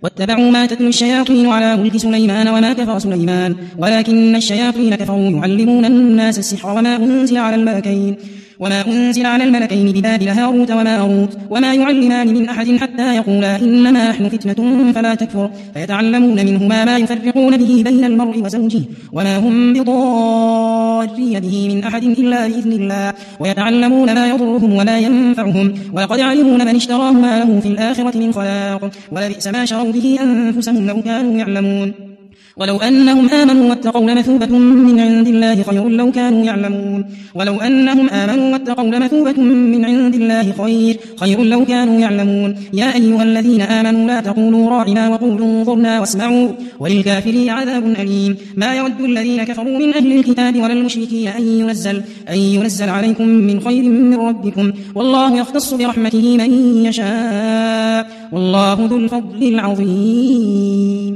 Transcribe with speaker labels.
Speaker 1: واتبعوا ما تتلو الشياطين على ملك سليمان وما كفر سليمان ولكن الشياطين كفروا يعلمون الناس السحر وما أنزل على الملكين ببابل هاروت وماروت وما يعلمان من أحد حتى يقولا إنما نحن فتنة فلا تكفر فيتعلمون منهما ما يفرقون به بين المرء وزوجه وما هم بضارين به من أحد إلا بإذن الله ويتعلمون ما يضرهم ولا ينفعهم ولقد علمون من اشتراه ما له في الآخرة من خلاق ولبئس ما شروا به أنفسهم لو كانوا يعلمون ولو أنهم آمنوا واتقوا لمثوبة من عند الله خير لو كانوا يعلمون ولو أنهم آمنوا واتقوا لمثوبة من عند الله خير لو كانوا يعلمون يا أيها الذين آمنوا لا تقولوا راعنا وقولوا انظرنا واسمعوا وللكافرين عذاب أليم ما يود الذين كفروا من أهل الكتاب ولا المشركين أن ينزل عليكم من خير من ربكم والله يختص برحمته من يشاء والله ذو الفضل العظيم.